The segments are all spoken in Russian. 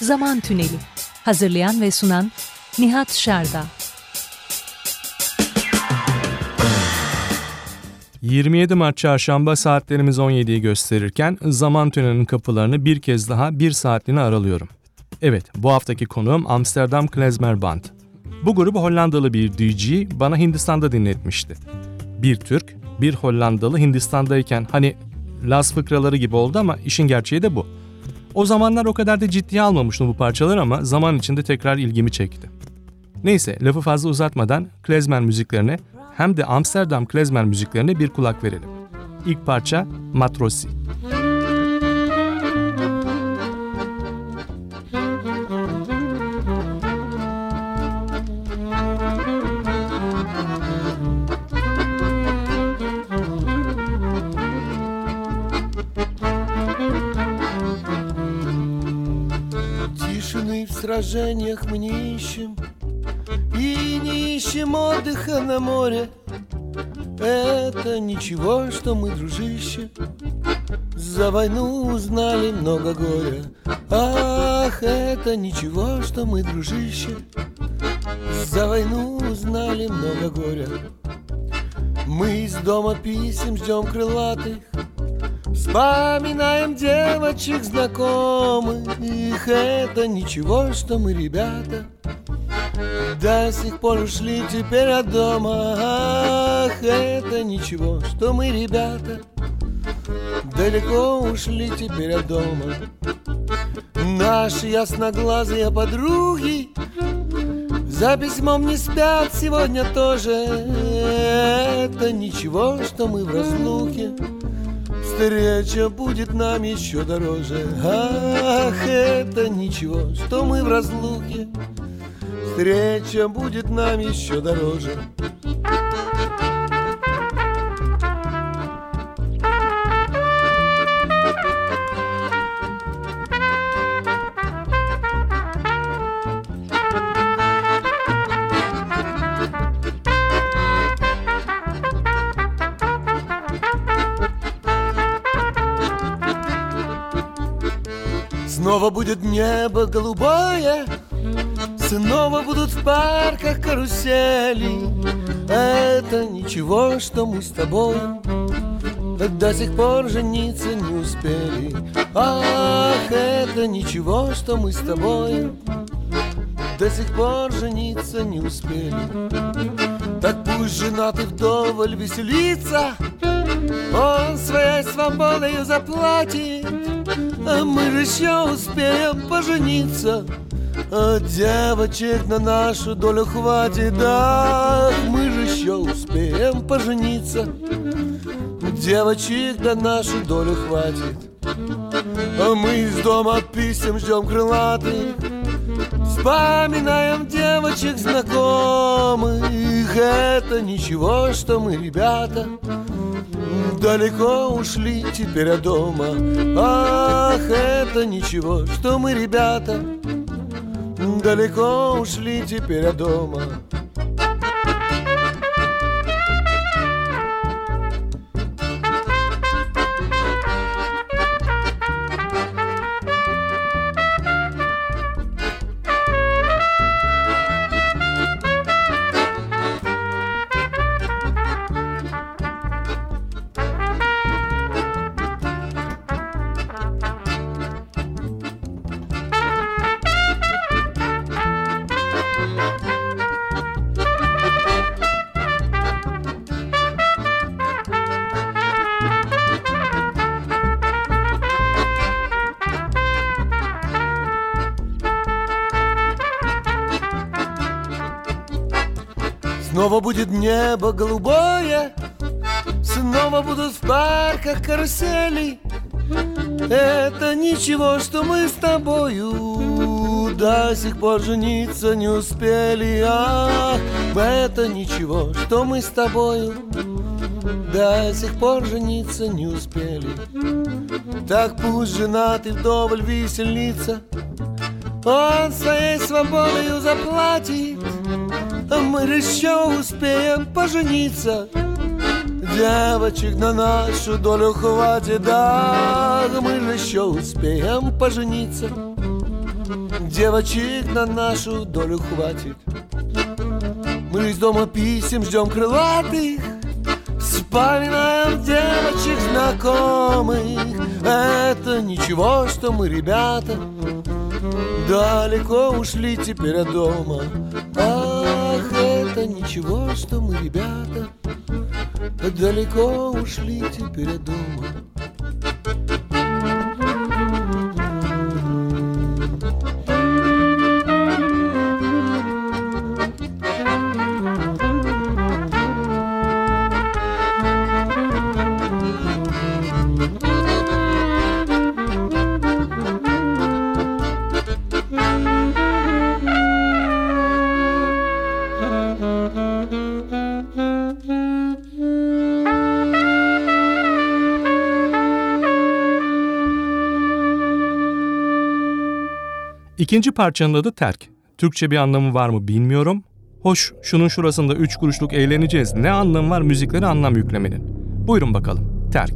Zaman Tüneli. Hazırlayan ve sunan Nihat Şerda. 27 Mart Çarşamba saatlerimiz 17'yi gösterirken Zaman Tüneli'nin kapılarını bir kez daha 1 saatliğine aralıyorum. Evet, bu haftaki konuğum Amsterdam Klezmer Band. Bu grubu Hollandalı bir DJ bana Hindistan'da dinletmişti. Bir Türk, bir Hollandalı Hindistan'dayken hani Laz fıkraları gibi oldu ama işin gerçeği de bu. O zamanlar o kadar da ciddiye almamıştım bu parçaları ama zaman içinde tekrar ilgimi çekti. Neyse, lafı fazla uzatmadan klezmer müziklerine hem de Amsterdam klezmer müziklerine bir kulak verelim. İlk parça Matrosi. Тишины в сражениях мы не ищем, и не ищем отдыха на море. Это ничего, что мы, дружище, за войну узнали много горя. Ах, это ничего, что мы, дружище, за войну узнали много горя. Мы из дома писем ждем крылатых, вспоминаем девочек знакомых. Это ничего, что мы, ребята, до сих пор ушли теперь от дома. Ах, это ничего, что мы, ребята, далеко ушли теперь от дома. Наши ясноглазые подруги за письмом не спят сегодня тоже. Это ничего, что мы в разлуке, встреча будет нам еще дороже. Ах, это ничего, что мы в разлуке, встреча будет нам еще дороже. Снова будет небо голубое, снова будут в парках карусели. Это ничего, что мы с тобой до сих пор жениться не успели. Ах, это ничего, что мы с тобой до сих пор жениться не успели. Так пусть женатый вдоволь веселится, он своей свободою заплатит, а мы же еще успеем пожениться. Девочек на нашу долю хватит, да, мы же еще успеем пожениться. Девочек на нашу долю хватит. А мы из дома писем ждем крылатых, вспоминаем девочек знакомых. Это ничего, что мы, ребята, далеко ушли теперь от дома. Ах, это ничего, что мы, ребята, далеко ушли теперь от дома. Снова будет небо голубое, снова будут в парках карусели. Это ничего, что мы с тобою до сих пор жениться не успели. Ах, это ничего, что мы с тобою до сих пор жениться не успели. Так пусть женатый вдоволь веселится, он своей свободою заплатит, а мы еще успеем пожениться. Девочек на нашу долю хватит, да, мы же еще успеем пожениться. девочек на нашу долю хватит. Мы из дома писем ждем крылатых, вспоминаем девочек знакомых. Это ничего, что мы, ребята, далеко ушли теперь от дома. Ах, это ничего, что мы, ребята, далеко ушли теперь от дома. İkinci parçanın adı Terk. Türkçe bir anlamı var mı bilmiyorum. Hoş, şunun şurasında 3 kuruşluk eğleneceğiz. Ne anlamı var müziklere anlam yüklemenin? Buyurun bakalım. Terk.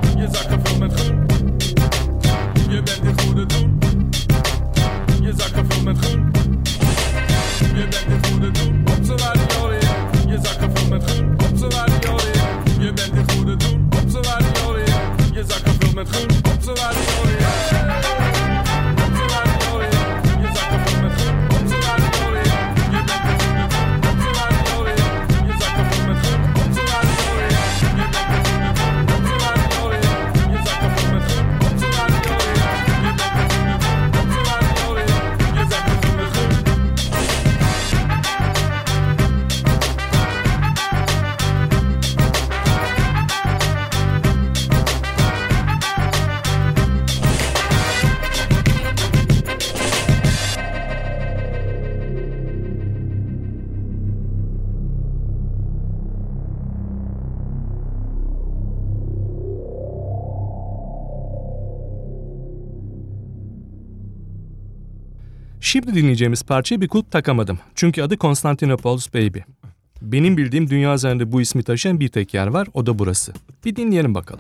Je bent het goede doen. Je zakken Şimdi dinleyeceğimiz parçaya bir kulp takamadım. Çünkü adı Constantinopolis Baby. Benim bildiğim dünya üzerinde bu ismi taşıyan bir tek yer var, o da burası. Bir dinleyelim bakalım.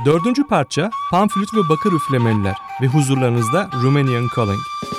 Dördüncü parça pan flüt ve bakır üflemeliler ve huzurlarınızda Romanian Calling.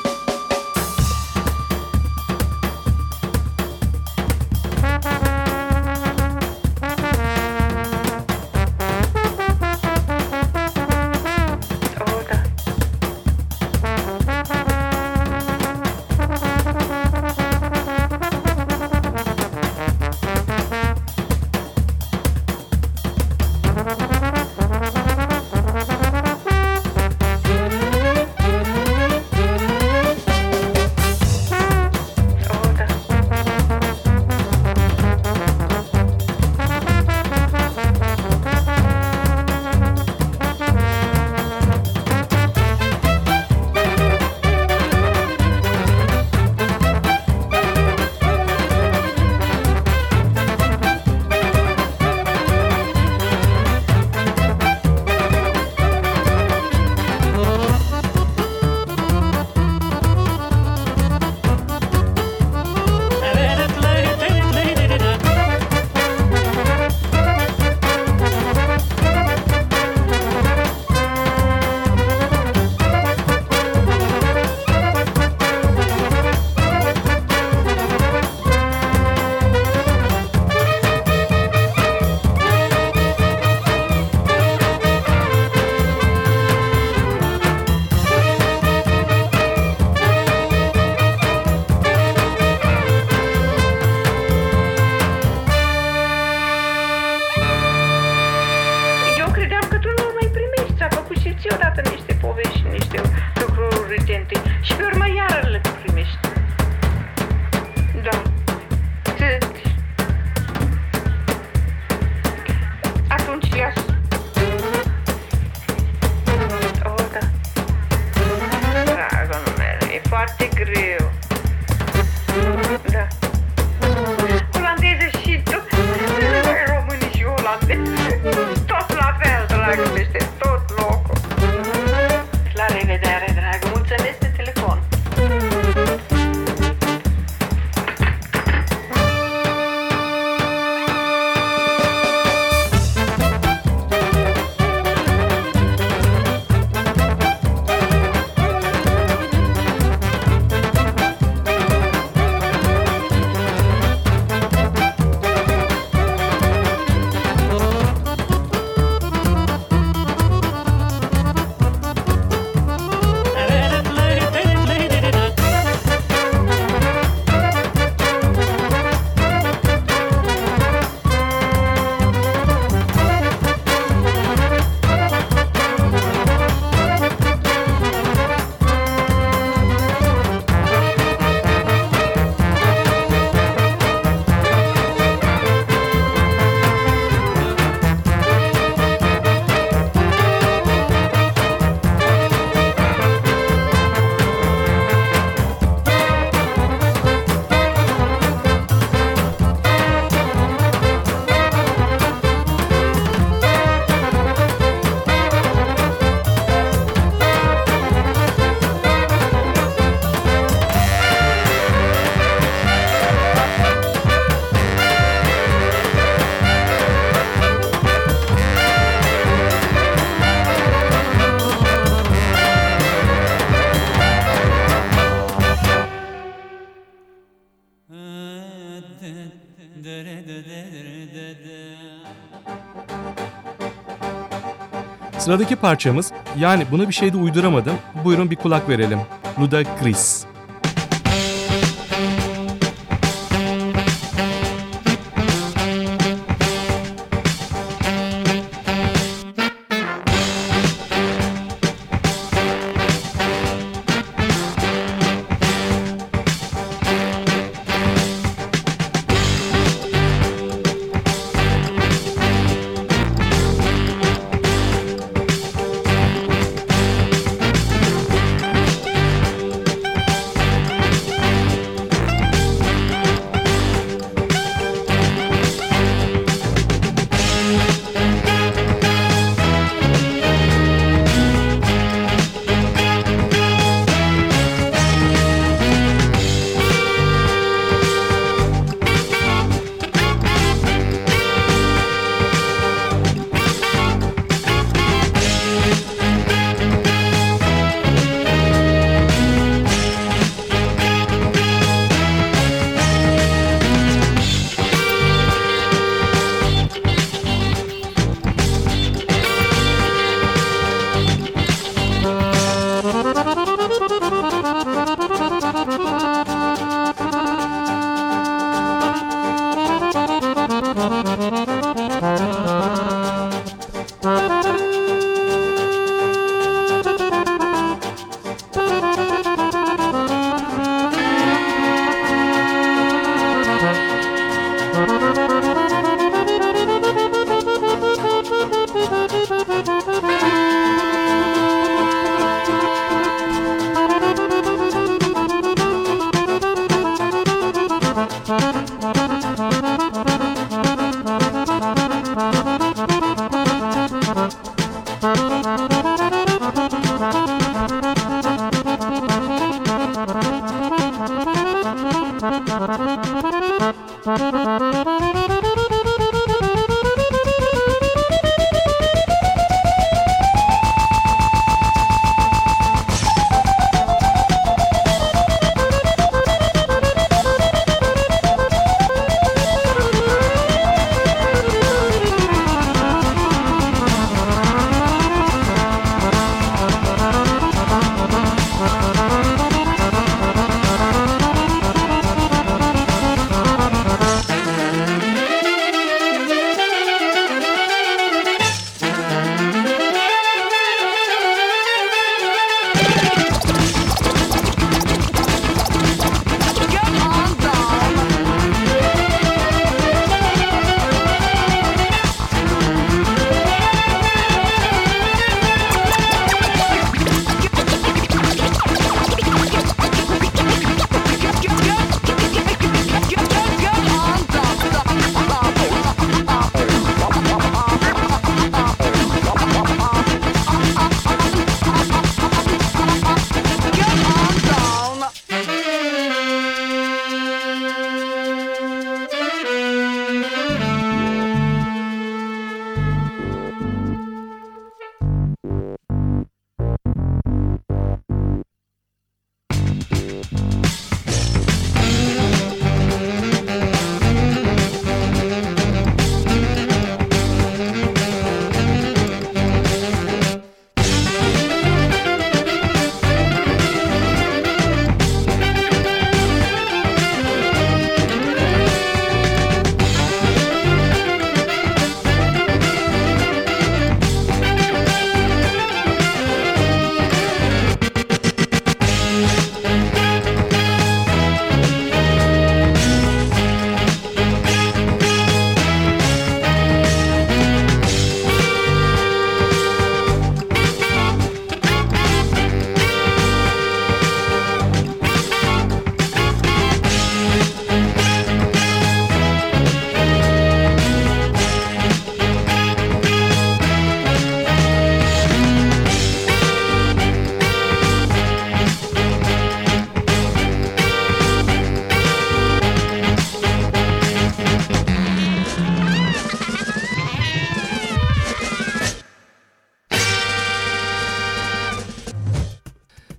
Sıradaki parçamız, yani buna bir şey de uyduramadım. Buyurun bir kulak verelim. Ludacris.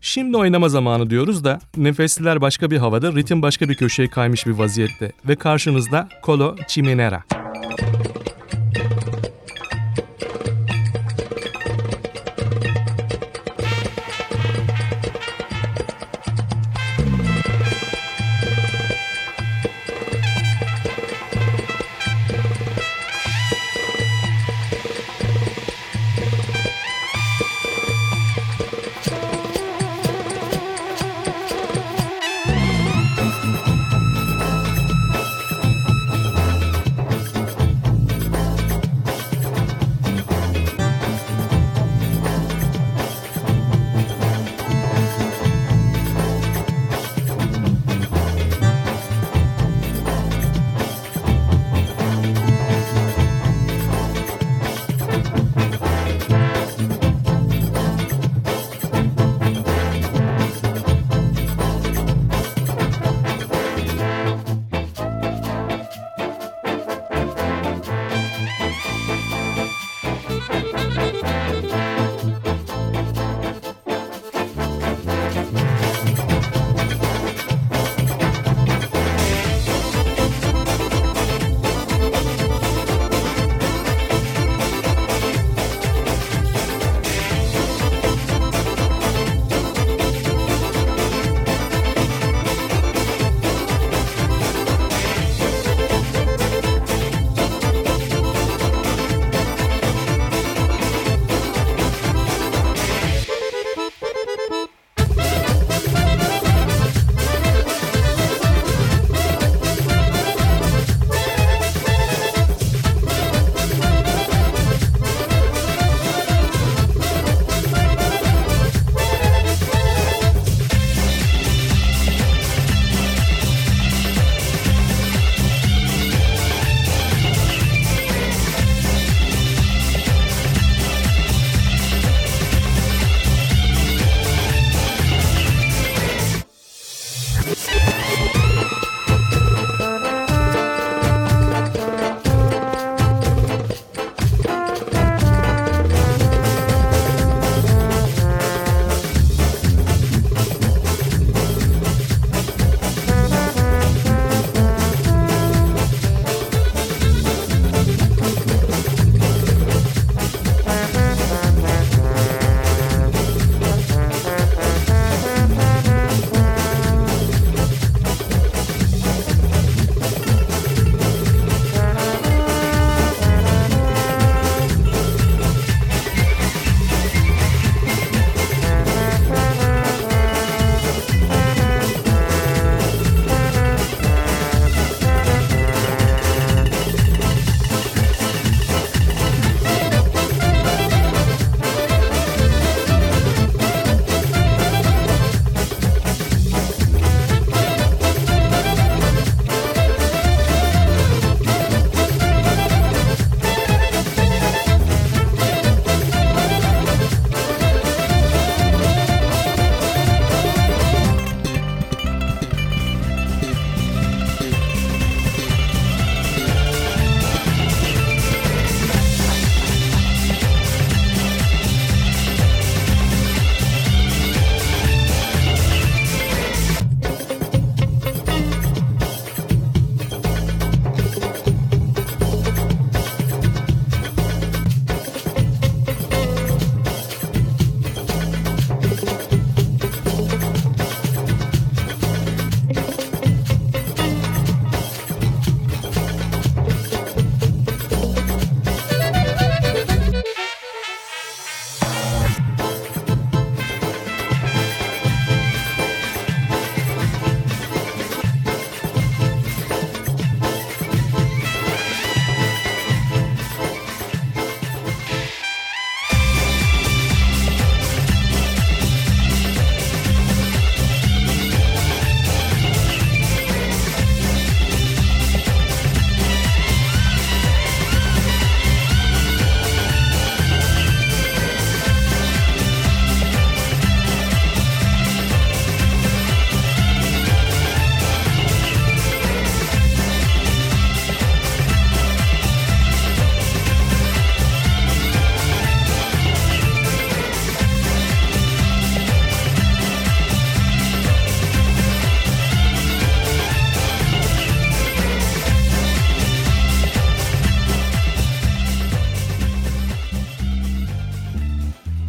Şimdi oynama zamanı diyoruz da nefesliler başka bir havada, ritim başka bir köşeye kaymış bir vaziyette ve karşınızda Colo Ciminera.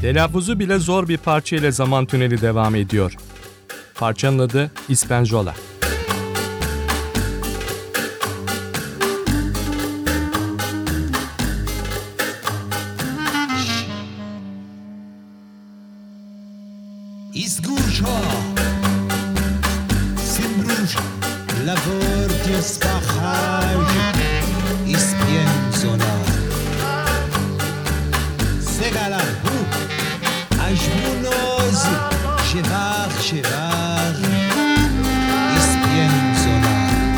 Telaffuzu bile zor bir parça ile zaman tüneli devam ediyor. Parçanın adı İspenjola. Izguscio, Simbruș, Lavorti, Spahaj, Ispienzola, Segala, Ajmunoz, Shevar, Ispienzola.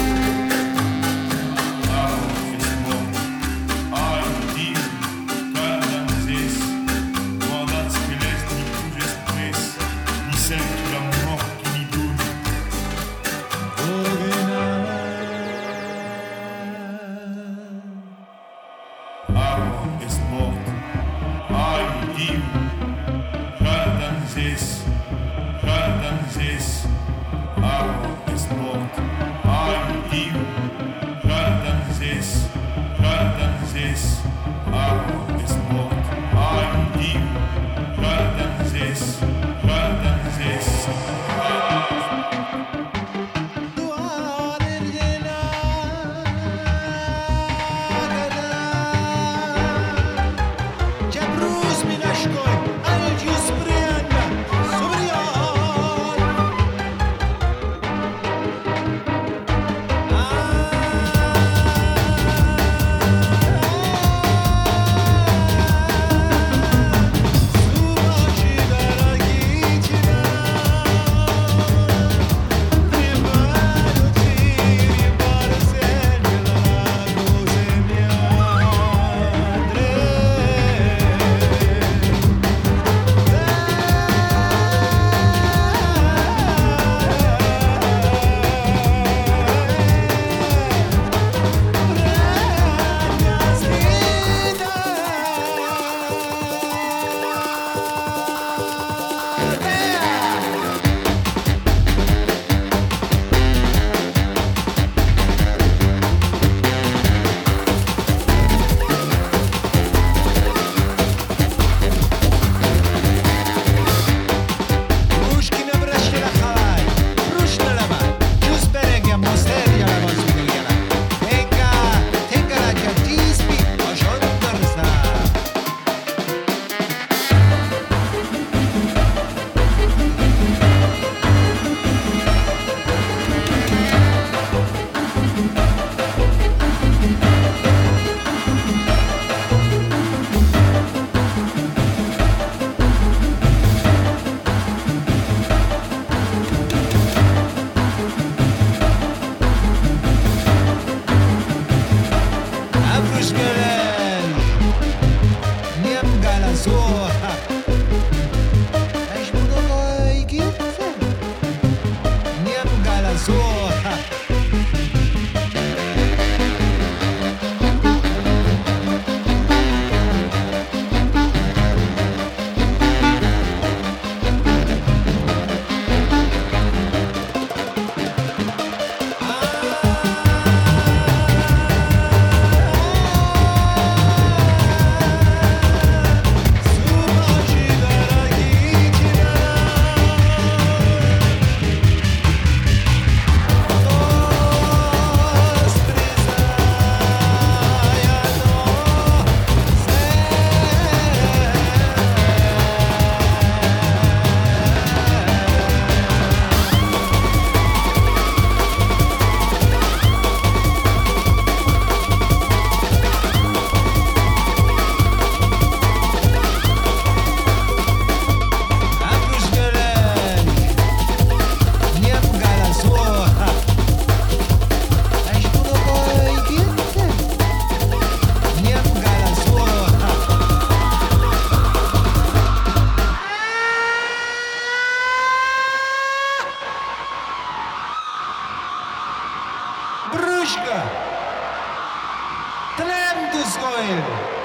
Tlemtuskoin,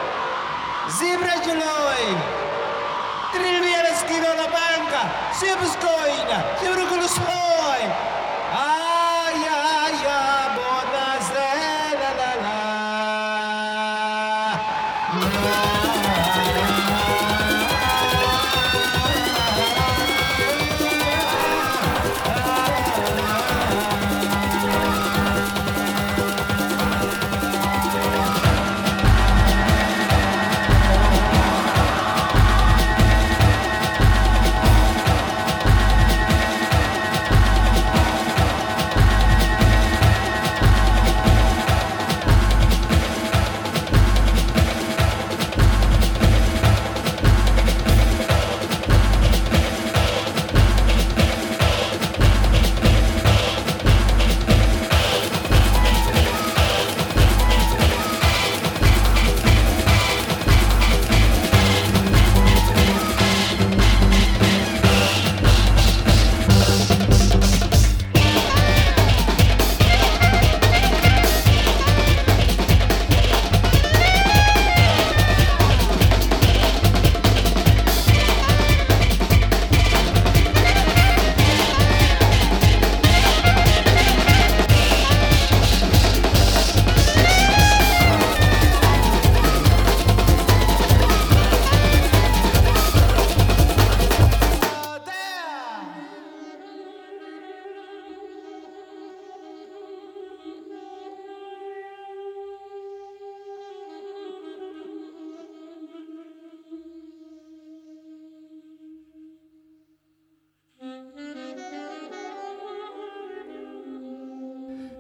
Zibrajuloin, Trilviereskido la banca, Sibskoin, Sibrukulushoin, ay, bonas de la.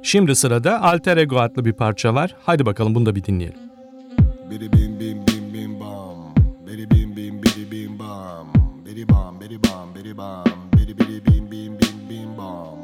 Şimdi sırada Alter Ego adlı bir parça var. Haydi bakalım bunu da bir dinleyelim. Bidi bim bim bim bim bam, bidi bim bim bidi bim bam, bidi bam bidi bam bidi bam, bidi bidi bim bim bim bim bam.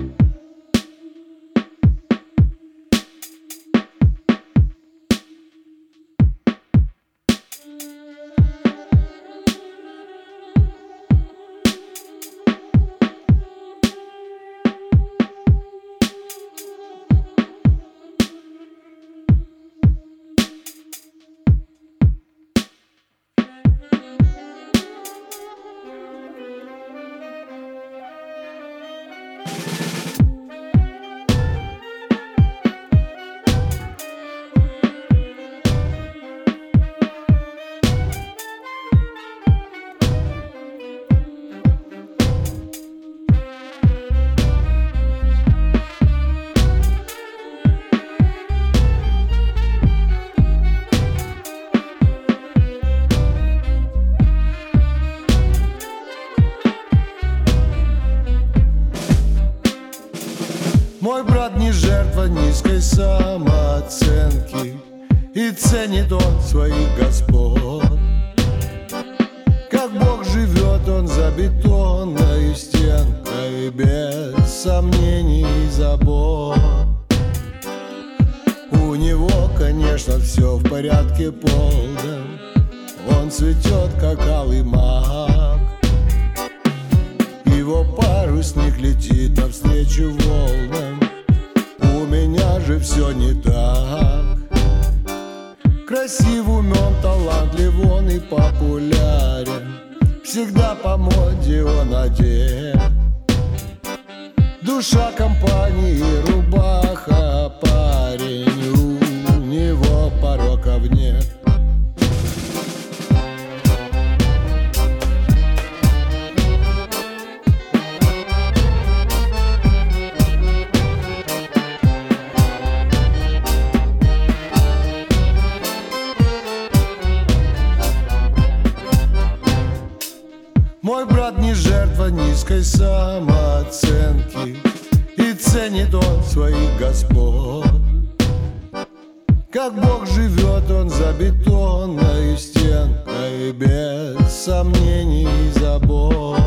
Мой брат не жертва низкой самооценки, и ценит он своих господ. Как Бог живет он за бетонной стенкой, без сомнений и забот. У него, конечно, все в порядке полном, он цветет, как алый мак. Его парусник летит навстречу волнам, у меня же все не так. Красив, умен, талантлив он и популярен, всегда по моде он одет. Душа компании, рубаха, парень, у него пороков нет. Мой брат не жертва низкой самооценки, и ценит он своих господ. Как Бог живет он за бетонной стенкой, без сомнений и забот.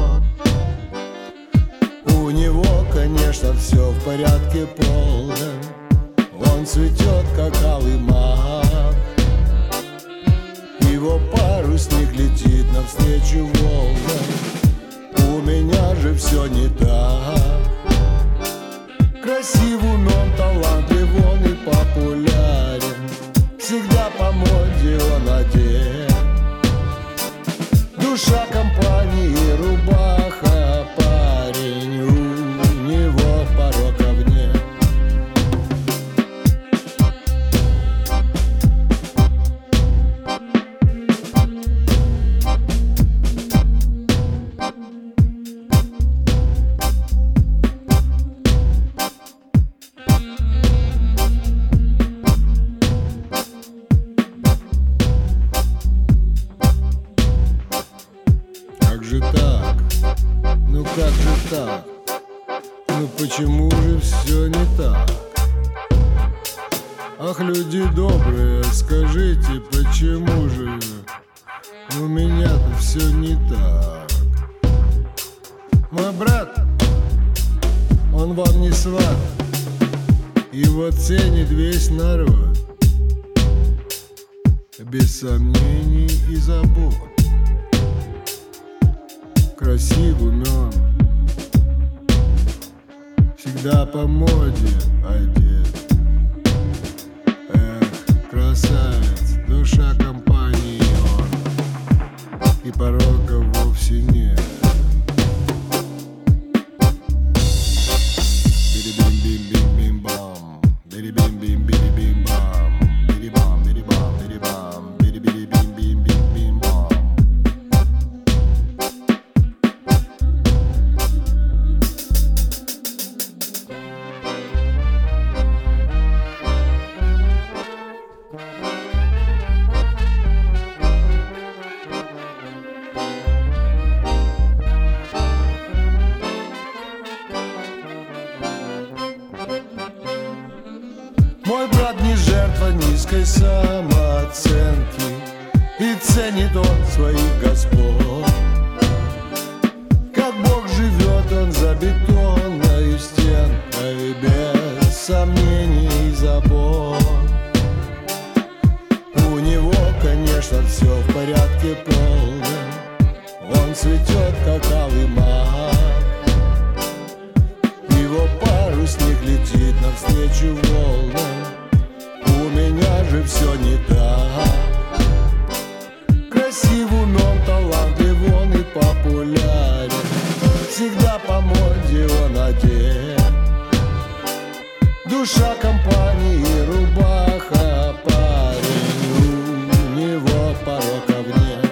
У него, конечно, все в порядке полном, он цветет, как алый мак. Его парусник летит навстречу волнам, у меня же все не так. Красив, умен, талантлив он и популярен, всегда по моде он одет. Душа компании, рубаха, парень, у него пороков нет. Почему же все не так? Ах, люди добрые, скажите, почему же у меня-то все не так? Мой брат, он вам не сват, его ценит весь народ, без сомнений и забот. Красив, умен, всегда по моде одет. Эх, красавец, душа компании он, и пороков вовсе нет. Бери-бим-бим-бим-бим-бам, бери-бим-бим-бим-бим-бам, бери-бам, бери-бам, бери-бам, бери-бери-бим-бим-бим-бам. низкой самооценки и ценит он своих господ. Как Бог живет он за бетонной стенкой, без сомнений и забот. У него, конечно, все в порядке полном, он цветет, как алый мак. Его парусник летит навстречу волнам, у меня же все не так. Красив, умен, талантлив он и популярен, всегда по моде он одет. Душа компании, рубаха, парень, у него пороков нет.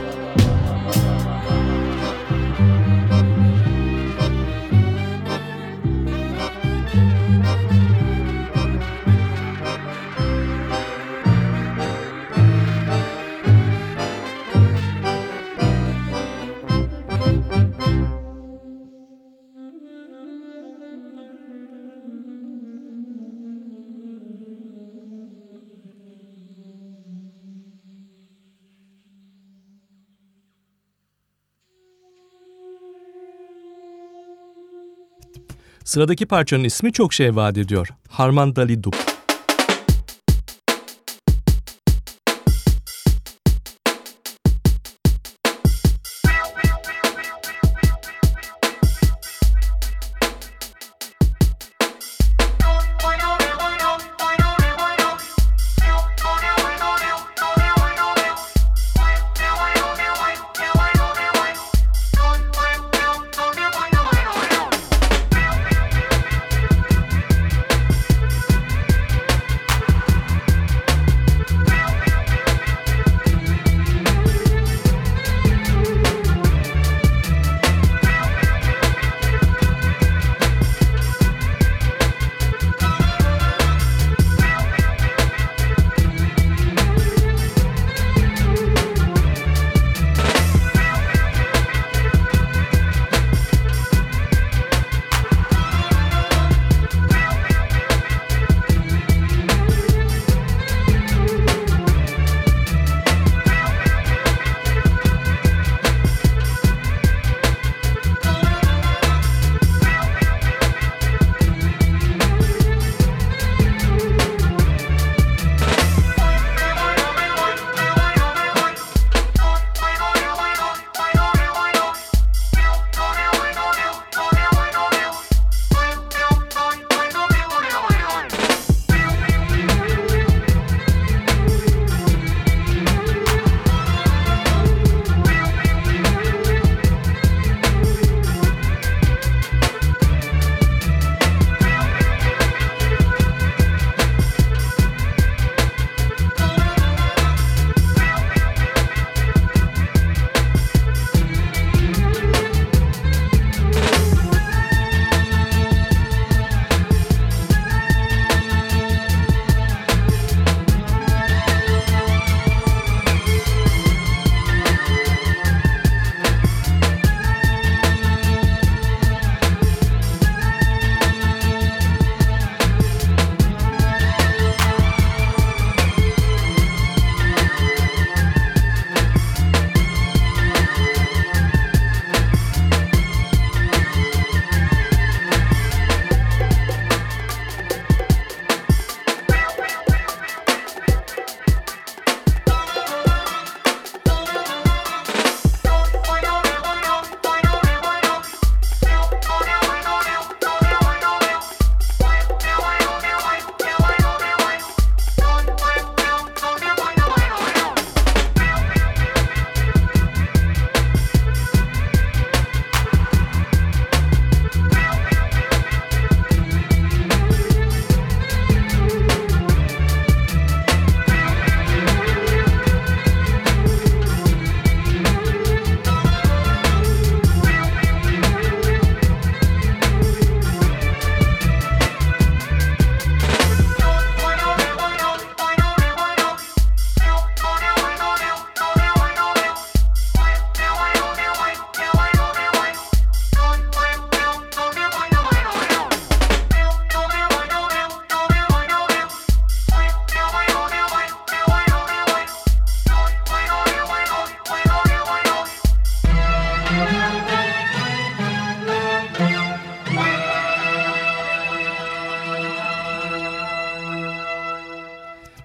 Sıradaki parçanın ismi çok şey vaat ediyor. Harman Dali Dup.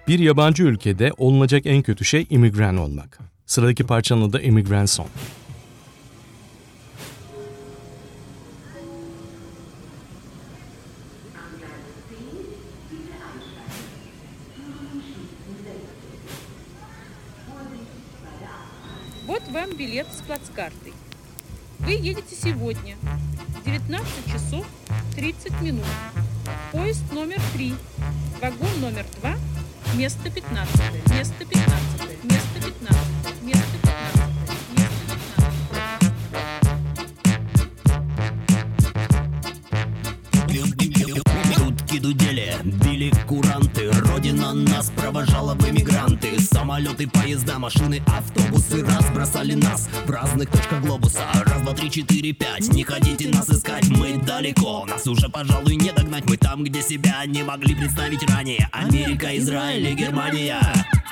Bir yabancı ülkede olunacak en kötü şey immigrant olmak. Sıradaki parçanın adı Immigrant Song. Вот вам билет с плацкартой. Вы едете сегодня в 19 часов 30 минут. Поезд номер 3, вагон номер 2, место 15, место 15, место 15, место 15, место 15. Утки дудели, били куранты. Родина нас провожала в эмигранты. Самолеты, поезда, машины, автобусы разбросали нас в разных точках глобуса. Раз, два, три, четыре, пять. Не ходите нас искать, мы далеко. Нас уже, пожалуй, не догнать. Мы там, где себя не могли представить ранее. Америка, Израиль и Германия.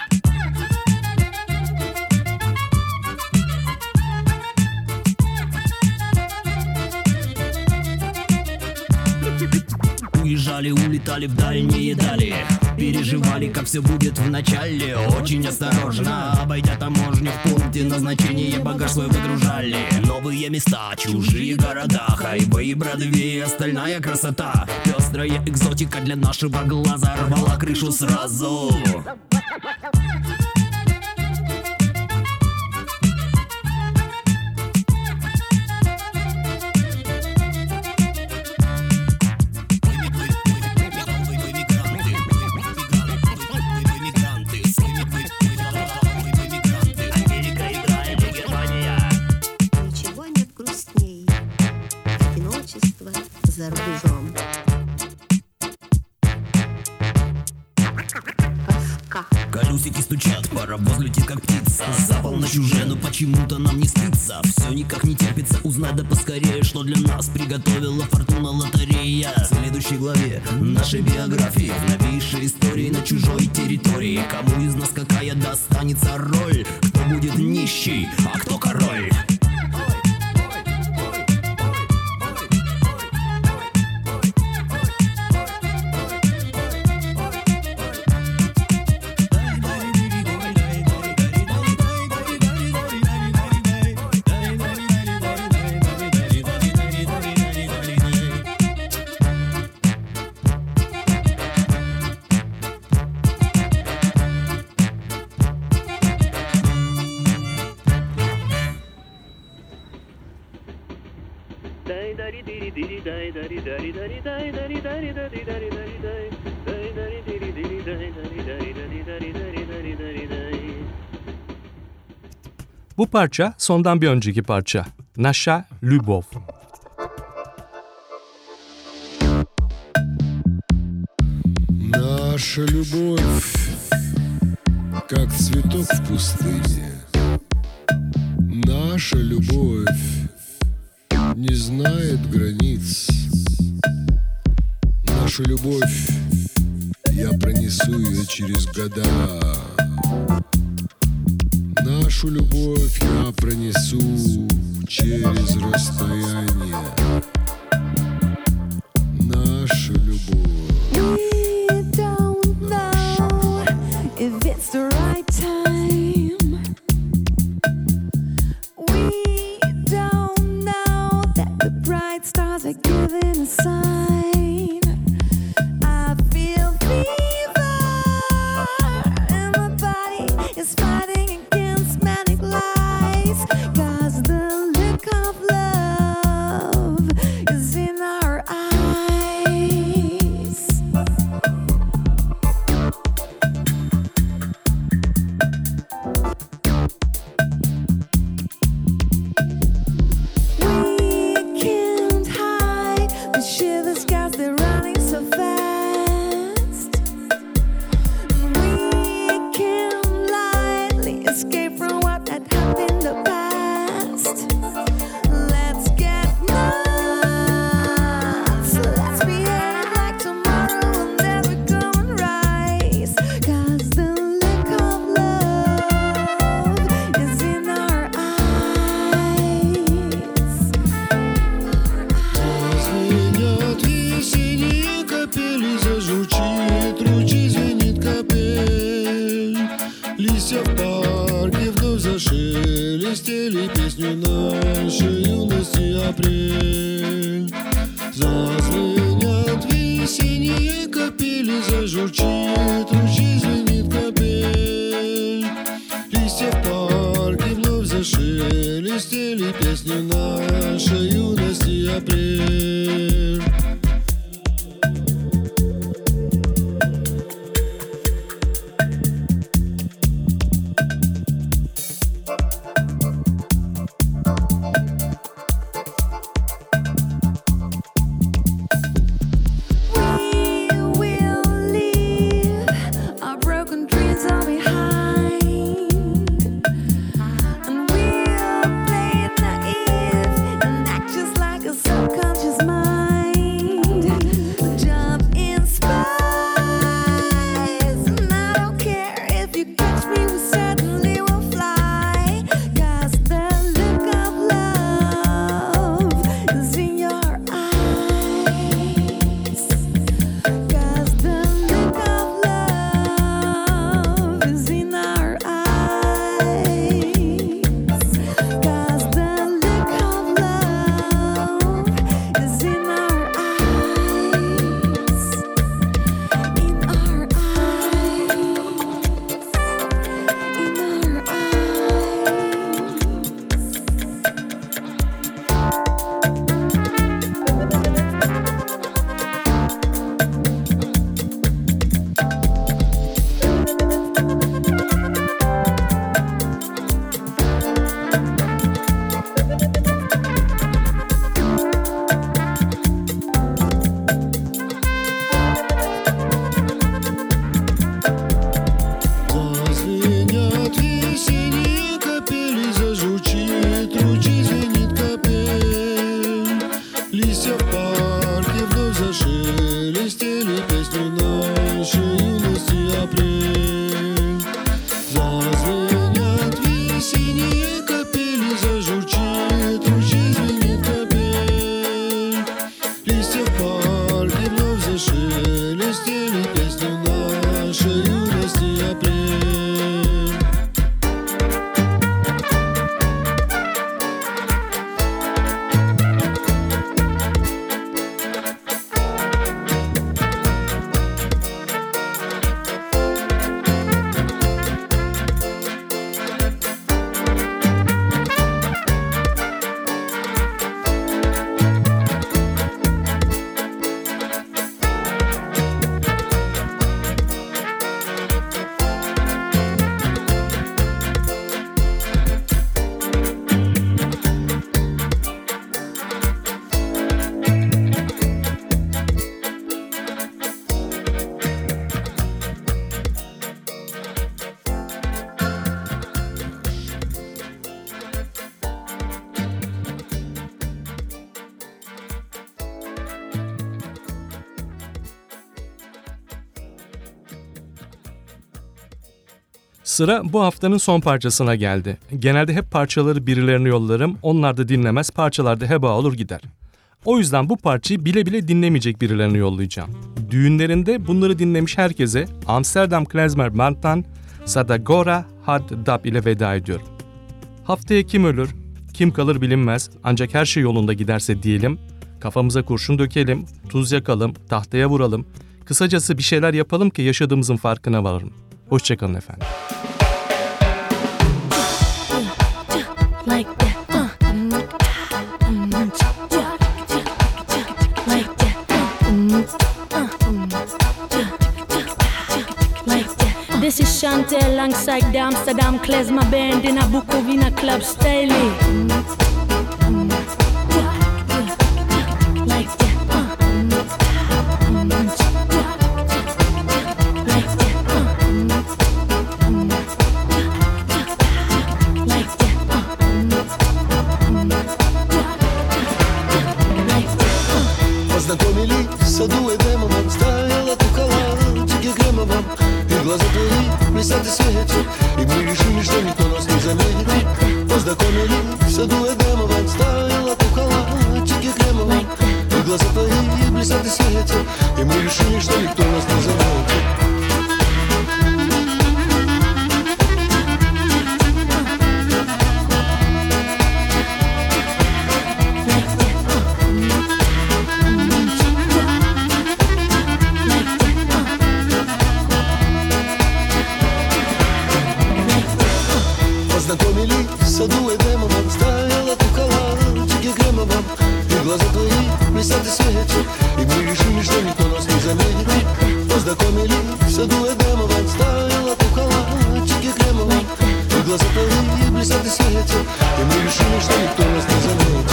Уезжали, улетали в дальние дали. Переживали, как все будет в начале. Очень осторожно, обойдя таможню, в пункте назначения багаж свой выгружали. Новые места, чужие города, хайвей, Бродвей, остальная красота. Пестрая экзотика для нашего глаза рвала крышу сразу. За рубежом. Колесики стучат, паровоз летит как птица. За полночь уже, но почему-то нам не спится. Все никак не терпится узнать да поскорее, что для нас приготовила фортуна лотерея. В следующей главе нашей биографии, в новейшей истории на чужой территории. Кому из нас какая достанется роль? Кто будет нищий, а кто король? Bu parça sondan bir önceki parça. Nasha Lyubov. Наша любовь, как цветок в пустыне. Наша любовь не знает границ. Наша любовь, я пронесу ее через года. Нашу любовь я пронесу через расстояние. Наша любовь. We don't know if it's the right time. We don't know that the bright stars are giving a sign. I feel fever and my body is fighting against manic lies. 'Cause the look of love is in our eyes. We can't hide the shivers. зашелестели песню нашей юности апрель. Зазвенят весенние капели, зажурчит ручей, звенит капель. Листья в парке вновь зашелестели песню нашей юности апрель. Sıra bu haftanın son parçasına geldi. Genelde hep parçaları birilerine yollarım, onlar da dinlemez, parçalar da heba olur gider. O yüzden bu parçayı bile bile dinlemeyecek birilerine yollayacağım. Düğünlerinde bunları dinlemiş herkese Amsterdam Klezmer Band'dan Sadagora Had Dab ile veda ediyorum. Haftaya kim ölür, kim kalır bilinmez, ancak her şey yolunda giderse diyelim, kafamıza kurşun dökelim, tuz yakalım, tahtaya vuralım, kısacası bir şeyler yapalım ki yaşadığımızın farkına varalım. Hoşçakalın efendim. Like that. Like that. Like that. This is Chantel alongside the Amsterdam Klezmer Band in a Bukovina club style. Like that. Познакомились в саду Эдемовом, стояла тукала, тики кремовом, и глаза твои блестят и светят, и мы решили, что никто нас не заметит. Познакомились в саду Эдемовом, стояла тукала, тики кремовом, и глаза твои блестят и светят, и мы решили, что никто нас не заметит. Познакомились в саду Эдемовом, стояла тукала, тики кремовом, и глаза твои блестят и светят, и мы решили, что никто нас не заметит. Познакомились в саду Эдемовом, стояла тукала, тики кремовом, и глаза твои блестят и светят, и мы решили, что никто нас не заметит.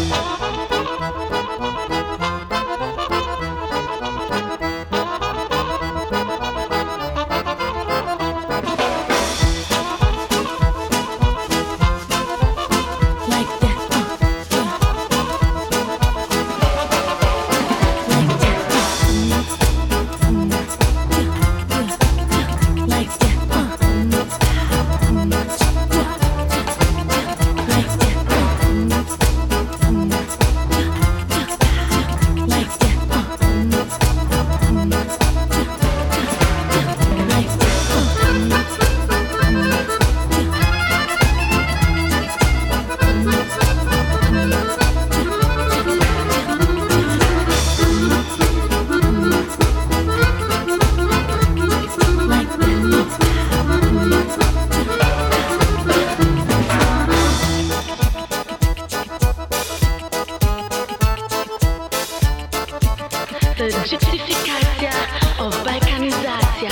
Gentrificacja, balkanizacja.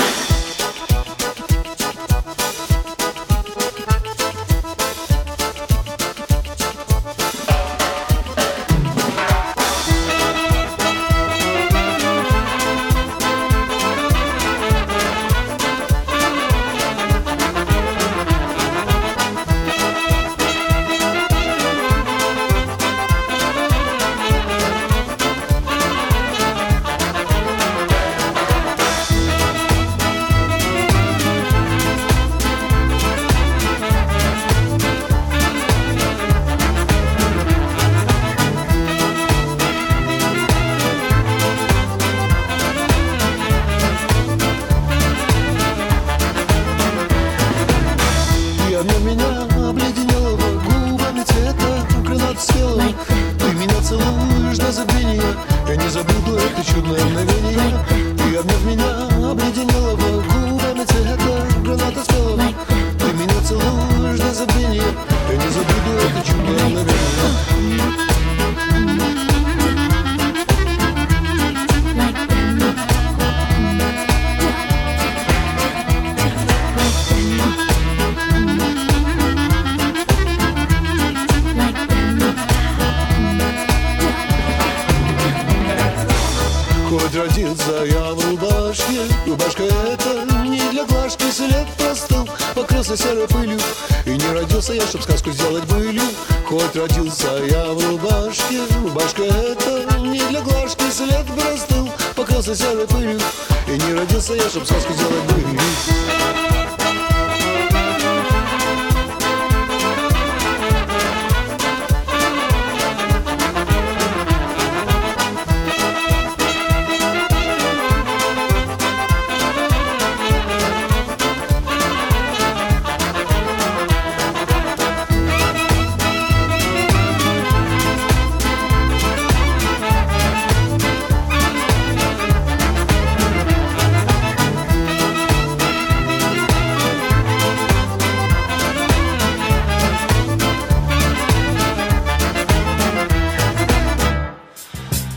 Хоть родился я в рубашке, рубашка это не для глажки, след простыл, покрылся серой пылью. И не родился я, чтоб сказку сделать былью. Хоть родился я в рубашке, рубашка это не для глажки, след простыл, покрылся серой пылью. И не родился я, чтоб сказку сделать былью.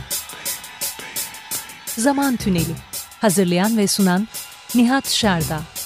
Zaman Tüneli. Hazırlayan ve sunan Nihat Şerda.